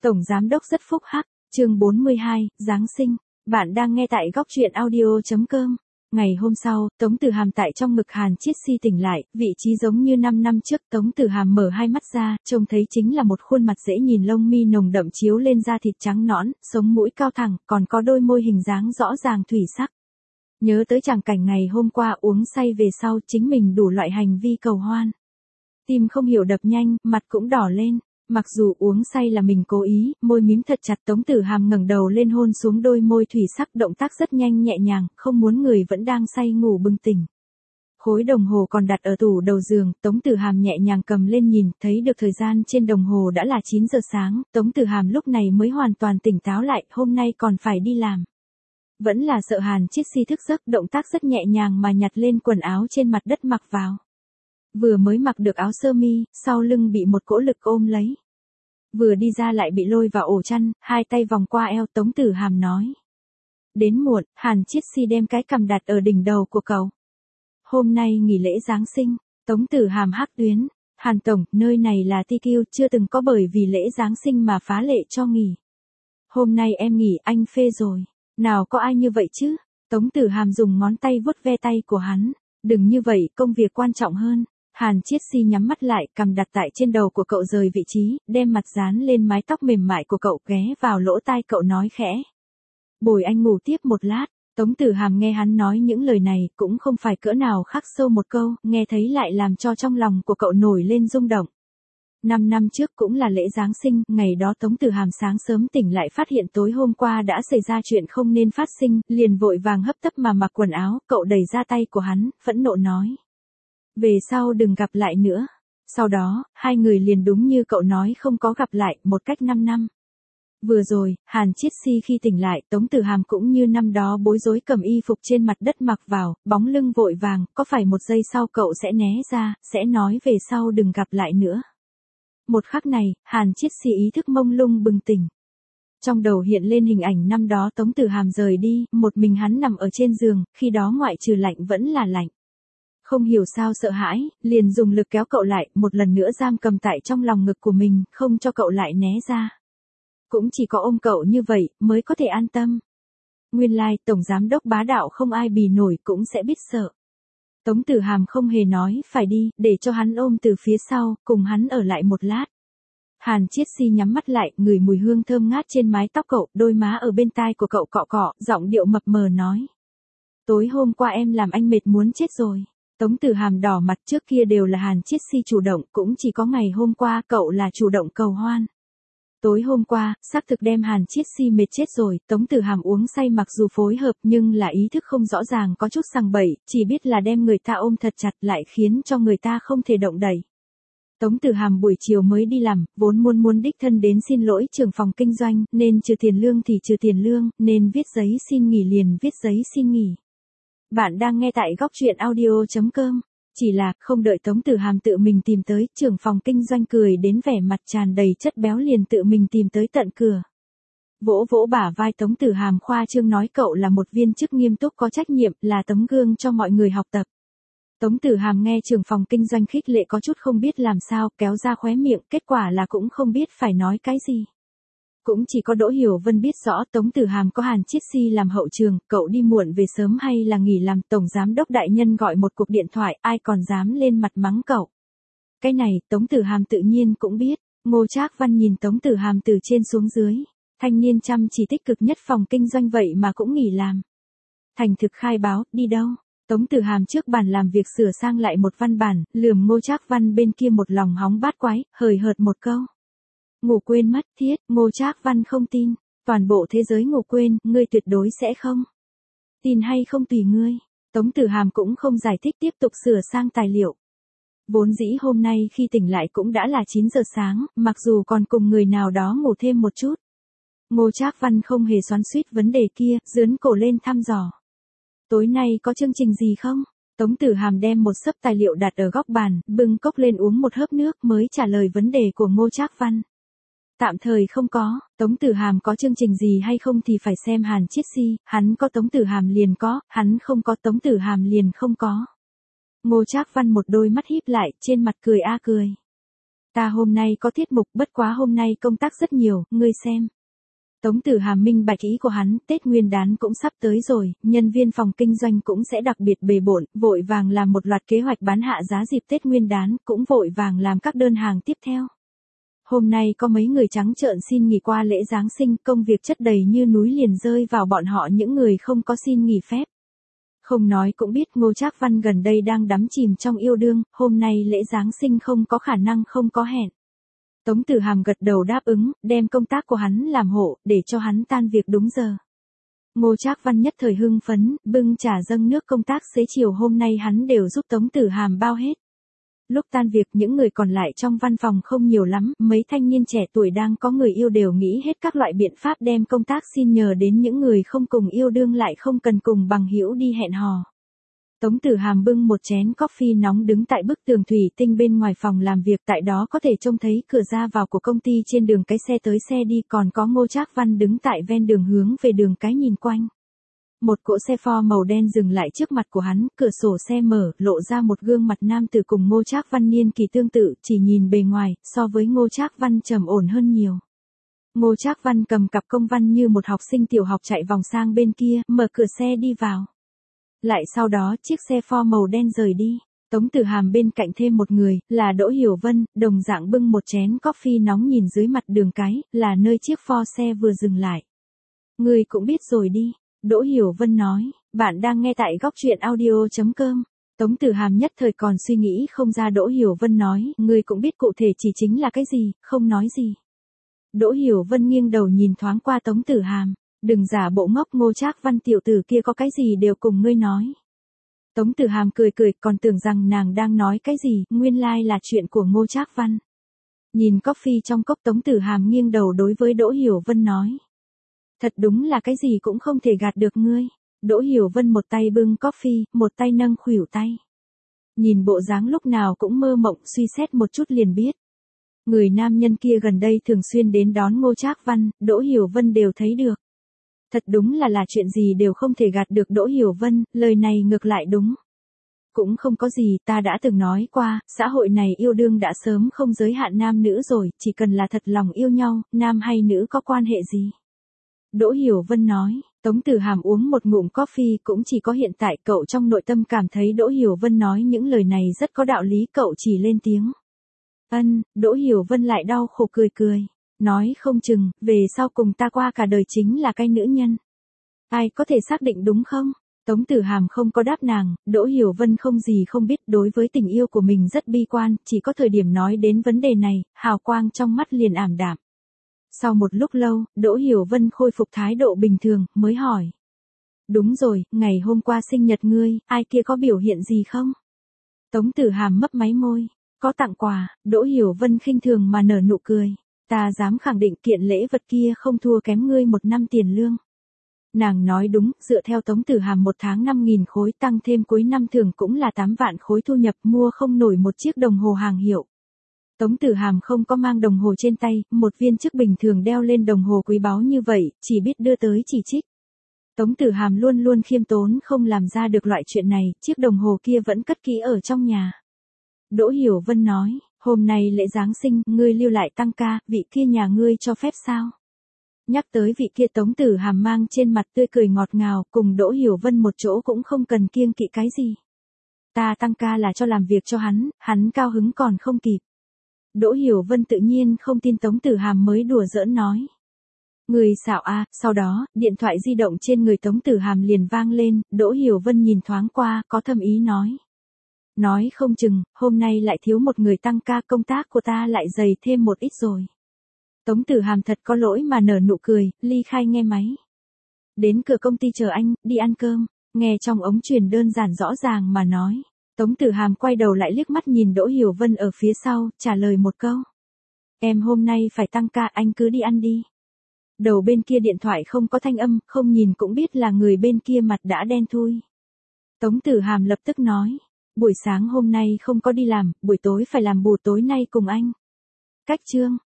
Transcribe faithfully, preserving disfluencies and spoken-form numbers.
Tổng Giám Đốc rất phúc hắc, chương bốn mươi hai, Giáng sinh. Bạn đang nghe tại góc truyện audio chấm com. Ngày hôm sau, Tống Tử Hàm tại trong ngực Hàn Chiết Si tỉnh lại, vị trí giống như năm năm trước. Tống Tử Hàm mở hai mắt ra, trông thấy chính là một khuôn mặt dễ nhìn, lông mi nồng đậm chiếu lên da thịt trắng nõn, sống mũi cao thẳng, còn có đôi môi hình dáng rõ ràng thủy sắc. Nhớ tới tràng cảnh ngày hôm qua uống say về sau chính mình đủ loại hành vi cầu hoan. Tim không hiểu đập nhanh, mặt cũng đỏ lên. Mặc dù uống say là mình cố ý, môi mím thật chặt, Tống Tử Hàm ngẩng đầu lên hôn xuống đôi môi thủy sắc, động tác rất nhanh nhẹ nhàng, không muốn người vẫn đang say ngủ bừng tỉnh. Khối đồng hồ còn đặt ở tủ đầu giường, Tống Tử Hàm nhẹ nhàng cầm lên nhìn, thấy được thời gian trên đồng hồ đã là chín giờ sáng, Tống Tử Hàm lúc này mới hoàn toàn tỉnh táo lại, hôm nay còn phải đi làm. Vẫn là sợ Hàn Chiết Si thức giấc, động tác rất nhẹ nhàng mà nhặt lên quần áo trên mặt đất mặc vào. Vừa mới mặc được áo sơ mi, sau lưng bị một cỗ lực ôm lấy. Vừa đi ra lại bị lôi vào ổ chăn, hai tay vòng qua eo, Tống Tử Hàm nói. Đến muộn, Hàn Chiết Si đem cái cằm đặt ở đỉnh đầu của cậu. Hôm nay nghỉ lễ Giáng sinh, Tống Tử Hàm hắc tuyến. Hàn Tổng, nơi này là ti kiu, chưa từng có bởi vì lễ Giáng sinh mà phá lệ cho nghỉ. Hôm nay em nghỉ, anh phê rồi. Nào có ai như vậy chứ? Tống Tử Hàm dùng ngón tay vuốt ve tay của hắn. Đừng như vậy, công việc quan trọng hơn. Hàn Chiết Si nhắm mắt lại, cằm đặt tại trên đầu của cậu rời vị trí, đem mặt dán lên mái tóc mềm mại của cậu, ghé vào lỗ tai cậu nói khẽ. Bồi anh ngủ tiếp một lát. Tống Tử Hàm nghe hắn nói những lời này, cũng không phải cỡ nào khắc sâu một câu, nghe thấy lại làm cho trong lòng của cậu nổi lên rung động. Năm năm trước cũng là lễ Giáng sinh, ngày đó Tống Tử Hàm sáng sớm tỉnh lại phát hiện tối hôm qua đã xảy ra chuyện không nên phát sinh, liền vội vàng hấp tấp mà mặc quần áo, cậu đẩy ra tay của hắn, phẫn nộ nói. Về sau đừng gặp lại nữa. Sau đó, hai người liền đúng như cậu nói không có gặp lại, một cách năm năm. Vừa rồi, Hàn Chiết Si khi tỉnh lại, Tống Tử Hàm cũng như năm đó bối rối cầm y phục trên mặt đất mặc vào, bóng lưng vội vàng, có phải một giây sau cậu sẽ né ra, sẽ nói về sau đừng gặp lại nữa. Một khắc này, Hàn Chiết Si ý thức mông lung bừng tỉnh. Trong đầu hiện lên hình ảnh năm đó Tống Tử Hàm rời đi, một mình hắn nằm ở trên giường, khi đó ngoại trừ lạnh vẫn là lạnh. Không hiểu sao sợ hãi, liền dùng lực kéo cậu lại, một lần nữa giam cầm tại trong lòng ngực của mình, không cho cậu lại né ra. Cũng chỉ có ôm cậu như vậy, mới có thể an tâm. Nguyên lai, like, Tổng Giám Đốc bá đạo không ai bì nổi cũng sẽ biết sợ. Tống Tử Hàm không hề nói, phải đi, để cho hắn ôm từ phía sau, cùng hắn ở lại một lát. Hàn Chiết Si nhắm mắt lại, ngửi mùi hương thơm ngát trên mái tóc cậu, đôi má ở bên tai của cậu cọ cọ, giọng điệu mập mờ nói. Tối hôm qua em làm anh mệt muốn chết rồi. Tống Tử Hàm đỏ mặt, trước kia đều là Hàn Chiết Si chủ động, cũng chỉ có ngày hôm qua cậu là chủ động cầu hoan. Tối hôm qua, xác thực đem Hàn Chiết Si mệt chết rồi, Tống Tử Hàm uống say mặc dù phối hợp nhưng là ý thức không rõ ràng, có chút sằng bậy, chỉ biết là đem người ta ôm thật chặt lại khiến cho người ta không thể động đậy. Tống Tử Hàm buổi chiều mới đi làm, vốn muốn muốn đích thân đến xin lỗi trưởng phòng kinh doanh, nên trừ tiền lương thì trừ tiền lương, nên viết giấy xin nghỉ liền viết giấy xin nghỉ. Bạn đang nghe tại góc truyện audio chấm com. Chỉ là, không đợi Tống Tử Hàm tự mình tìm tới, trưởng phòng kinh doanh cười đến vẻ mặt tràn đầy chất béo liền tự mình tìm tới tận cửa. Vỗ vỗ bả vai Tống Tử Hàm khoa trương nói cậu là một viên chức nghiêm túc có trách nhiệm, là tấm gương cho mọi người học tập. Tống Tử Hàm nghe trưởng phòng kinh doanh khích lệ có chút không biết làm sao, kéo ra khóe miệng, kết quả là cũng không biết phải nói cái gì. Cũng chỉ có Đỗ Hiểu Vân biết rõ Tống Tử Hàm có Hàn Chiết Si làm hậu trường, cậu đi muộn về sớm hay là nghỉ làm, Tổng Giám Đốc đại nhân gọi một cuộc điện thoại, ai còn dám lên mặt mắng cậu. Cái này, Tống Tử Hàm tự nhiên cũng biết, Ngô Trác Văn nhìn Tống Tử Hàm từ trên xuống dưới, thanh niên chăm chỉ tích cực nhất phòng kinh doanh vậy mà cũng nghỉ làm. Thành thực khai báo, đi đâu? Tống Tử Hàm trước bàn làm việc sửa sang lại một văn bản, lườm Ngô Trác Văn bên kia một lòng hóng bát quái, hời hợt một câu. Ngủ quên mất, thiết, Ngô Trác Văn không tin. Toàn bộ thế giới ngủ quên, ngươi tuyệt đối sẽ không. Tin hay không tùy ngươi. Tống Tử Hàm cũng không giải thích, tiếp tục sửa sang tài liệu. Vốn dĩ hôm nay khi tỉnh lại cũng đã là chín giờ sáng, mặc dù còn cùng người nào đó ngủ thêm một chút. Ngô Trác Văn không hề xoắn xuýt vấn đề kia, dướn cổ lên thăm dò. Tối nay có chương trình gì không? Tống Tử Hàm đem một xấp tài liệu đặt ở góc bàn, bưng cốc lên uống một hớp nước mới trả lời vấn đề của Ngô Trác Văn. Tạm thời không có, Tống Tử Hàm có chương trình gì hay không thì phải xem Hàn Chiết Si, hắn có Tống Tử Hàm liền có, hắn không có Tống Tử Hàm liền không có. Ngô Trác Văn một đôi mắt híp lại, trên mặt cười a cười. Ta hôm nay có tiết mục, bất quá hôm nay công tác rất nhiều, ngươi xem. Tống Tử Hàm minh bạch ý của hắn, Tết Nguyên đán cũng sắp tới rồi, nhân viên phòng kinh doanh cũng sẽ đặc biệt bề bộn, vội vàng làm một loạt kế hoạch bán hạ giá dịp Tết Nguyên đán, cũng vội vàng làm các đơn hàng tiếp theo. Hôm nay có mấy người trắng trợn xin nghỉ qua lễ Giáng sinh, công việc chất đầy như núi liền rơi vào bọn họ những người không có xin nghỉ phép. Không nói cũng biết Ngô Trác Văn gần đây đang đắm chìm trong yêu đương, hôm nay lễ Giáng sinh không có khả năng không có hẹn. Tống Tử Hàm gật đầu đáp ứng, đem công tác của hắn làm hộ, để cho hắn tan việc đúng giờ. Ngô Trác Văn nhất thời hưng phấn, bưng trà dâng nước công tác xế chiều hôm nay hắn đều giúp Tống Tử Hàm bao hết. Lúc tan việc những người còn lại trong văn phòng không nhiều lắm, mấy thanh niên trẻ tuổi đang có người yêu đều nghĩ hết các loại biện pháp đem công tác xin nhờ đến những người không cùng yêu đương lại không cần cùng bằng hữu đi hẹn hò. Tống Tử Hàm bưng một chén coffee nóng đứng tại bức tường thủy tinh bên ngoài phòng làm việc, tại đó có thể trông thấy cửa ra vào của công ty, trên đường cái xe tới xe đi, còn có Ngô Trác Văn đứng tại ven đường hướng về đường cái nhìn quanh. Một cỗ xe Ford màu đen dừng lại trước mặt của hắn, cửa sổ xe mở, lộ ra một gương mặt nam tử cùng Ngô Trác Văn niên kỳ tương tự, chỉ nhìn bề ngoài, so với Ngô Trác Văn trầm ổn hơn nhiều. Ngô Trác Văn cầm cặp công văn như một học sinh tiểu học chạy vòng sang bên kia, mở cửa xe đi vào. Lại sau đó chiếc xe Ford màu đen rời đi. Tống Tử Hàm bên cạnh thêm một người, là Đỗ Hiểu Vân, đồng dạng bưng một chén coffee nóng nhìn dưới mặt đường cái, là nơi chiếc Ford xe vừa dừng lại. Người cũng biết rồi đi. Đỗ Hiểu Vân nói, bạn đang nghe tại góc truyện audio chấm com. Tống Tử Hàm nhất thời còn suy nghĩ không ra Đỗ Hiểu Vân nói, người cũng biết cụ thể chỉ chính là cái gì, không nói gì. Đỗ Hiểu Vân nghiêng đầu nhìn thoáng qua Tống Tử Hàm, đừng giả bộ ngốc, Ngô Trác Văn tiểu tử kia có cái gì đều cùng ngươi nói. Tống Tử Hàm cười cười, còn tưởng rằng nàng đang nói cái gì, nguyên lai là chuyện của Ngô Trác Văn. Nhìn coffee trong cốc, Tống Tử Hàm nghiêng đầu đối với Đỗ Hiểu Vân nói. Thật đúng là cái gì cũng không thể gạt được ngươi. Đỗ Hiểu Vân một tay bưng coffee, một tay nâng khuỷu tay. Nhìn bộ dáng lúc nào cũng mơ mộng, suy xét một chút liền biết. Người nam nhân kia gần đây thường xuyên đến đón Ngô Trác Văn, Đỗ Hiểu Vân đều thấy được. Thật đúng là là chuyện gì đều không thể gạt được Đỗ Hiểu Vân, lời này ngược lại đúng. Cũng không có gì, ta đã từng nói qua, xã hội này yêu đương đã sớm không giới hạn nam nữ rồi, chỉ cần là thật lòng yêu nhau, nam hay nữ có quan hệ gì. Đỗ Hiểu Vân nói, Tống Tử Hàm uống một ngụm coffee, cũng chỉ có hiện tại cậu trong nội tâm cảm thấy Đỗ Hiểu Vân nói những lời này rất có đạo lý, cậu chỉ lên tiếng. Ân, Đỗ Hiểu Vân lại đau khổ cười cười, nói không chừng, về sau cùng ta qua cả đời chính là cái nữ nhân. Ai có thể xác định đúng không? Tống Tử Hàm không có đáp nàng, Đỗ Hiểu Vân không gì không biết, đối với tình yêu của mình rất bi quan, chỉ có thời điểm nói đến vấn đề này, hào quang trong mắt liền ảm đạm. Sau một lúc lâu, Đỗ Hiểu Vân khôi phục thái độ bình thường, mới hỏi. Đúng rồi, ngày hôm qua sinh nhật ngươi, ai kia có biểu hiện gì không? Tống Tử Hàm mấp máy môi, có tặng quà. Đỗ Hiểu Vân khinh thường mà nở nụ cười. Ta dám khẳng định kiện lễ vật kia không thua kém ngươi một năm tiền lương. Nàng nói đúng, dựa theo Tống Tử Hàm một tháng năm nghìn khối, tăng thêm cuối năm thường cũng là tám vạn khối thu nhập, mua không nổi một chiếc đồng hồ hàng hiệu. Tống Tử Hàm không có mang đồng hồ trên tay, một viên chức bình thường đeo lên đồng hồ quý báu như vậy, chỉ biết đưa tới chỉ trích. Tống Tử Hàm luôn luôn khiêm tốn, không làm ra được loại chuyện này, chiếc đồng hồ kia vẫn cất kỹ ở trong nhà. Đỗ Hiểu Vân nói, hôm nay lễ Giáng sinh, ngươi lưu lại tăng ca, vị kia nhà ngươi cho phép sao? Nhắc tới vị kia, Tống Tử Hàm mang trên mặt tươi cười ngọt ngào, cùng Đỗ Hiểu Vân một chỗ cũng không cần kiêng kỵ cái gì. Ta tăng ca là cho làm việc cho hắn, hắn cao hứng còn không kịp. Đỗ Hiểu Vân tự nhiên không tin Tống Tử Hàm mới đùa giỡn nói. Người xạo a, sau đó, điện thoại di động trên người Tống Tử Hàm liền vang lên, Đỗ Hiểu Vân nhìn thoáng qua, có thâm ý nói. Nói không chừng, hôm nay lại thiếu một người tăng ca, công tác của ta lại dày thêm một ít rồi. Tống Tử Hàm thật có lỗi mà nở nụ cười, ly khai nghe máy. Đến cửa công ty chờ anh, đi ăn cơm, nghe trong ống truyền đơn giản rõ ràng mà nói. Tống Tử Hàm quay đầu lại liếc mắt nhìn Đỗ Hiểu Vân ở phía sau, trả lời một câu. Em hôm nay phải tăng ca, anh cứ đi ăn đi. Đầu bên kia điện thoại không có thanh âm, không nhìn cũng biết là người bên kia mặt đã đen thui. Tống Tử Hàm lập tức nói. Buổi sáng hôm nay không có đi làm, buổi tối phải làm bù tối nay cùng anh. Cách chương.